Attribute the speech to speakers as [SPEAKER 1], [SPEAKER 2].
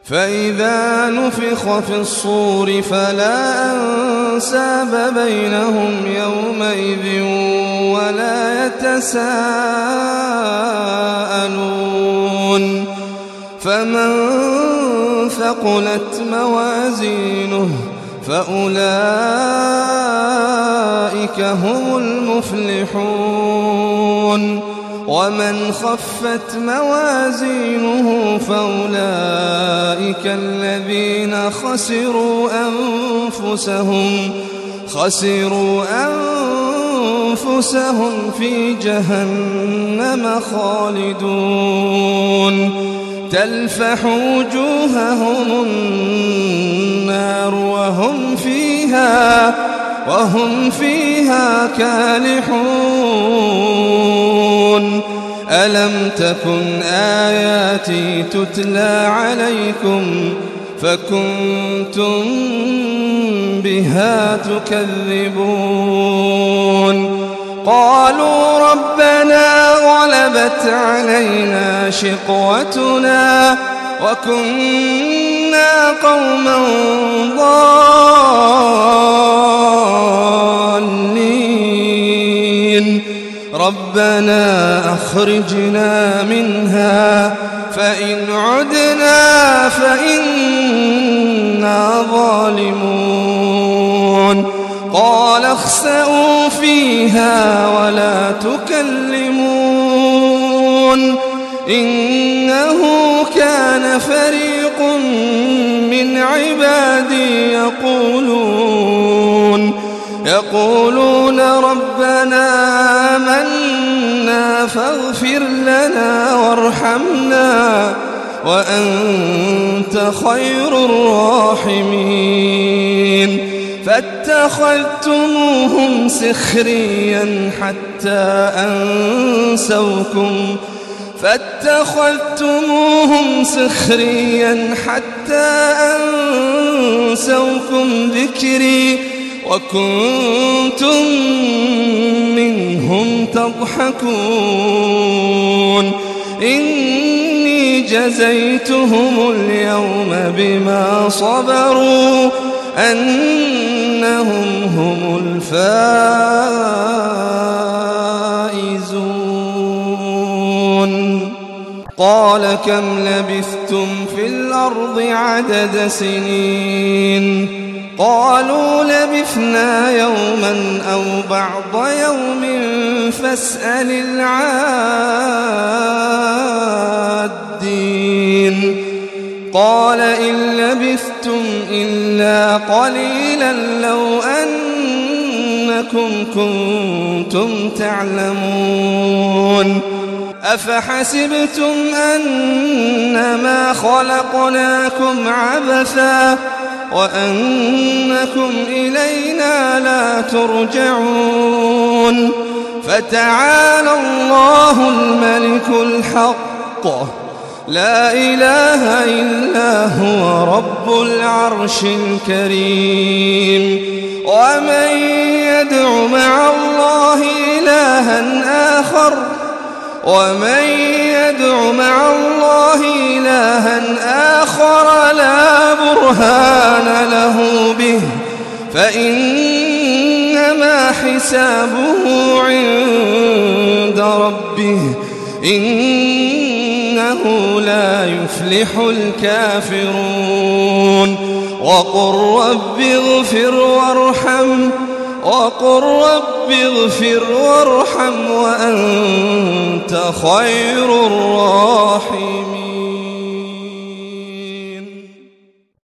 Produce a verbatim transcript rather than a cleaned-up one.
[SPEAKER 1] فإذا نفخ في الصور فلا أنساب بينهم يومئذ ولا يتساءلون فمن ثقلت موازينه فأولئك هم المفلحون ومن خفت موازينه فأولئك الذين خسروا أنفسهم خسروا أنفسهم في جهنم خالدون تلفح وجوههم النار وهم فيها وهم فيها كالحون ألم تكن آياتي تتلى عليكم فكنتم بها تكذبون قالوا ربنا غلبت علينا شقوتنا وكنا قوما ضالين ربنا أخرجنا منها فإن عدنا فإنا ظالمون قال اخسئوا فيها ولا تكلمون إنه كان فريق من عبادي يقولون يقولون ربنا آمنا فاغفر لنا وارحمنا وأنت خير الراحمين فاتخذتموهم سخريا حتى أنسوكم فاتخذتموهم سخريا حتى أنسوكم ذكري وكنتم منهم تضحكون إني جزيتهم اليوم بما صبروا أنهم هم الفائزون قال كم لبثتم في الأرض عدد سنين قالوا لبثنا يوما أو بعض يوم فاسأل العادين قال إن لبثتم إلا قليلا لو أنكم كنتم تعلمون أفحسبتم أنما خلقناكم عبثا وأنكم إلينا لا ترجعون فتعالى الله الملك الحق لا إله إلا هو رب العرش الكريم ومن يدع مع الله إلها آخر ومن يدع مع الله إلها آخر لا برهان له به فإنما حسابه عند ربه إنه لا يفلح الكافرون وقل رب اغفر وارحم وقل رب اغفر وارحم وأنت خير الراحمين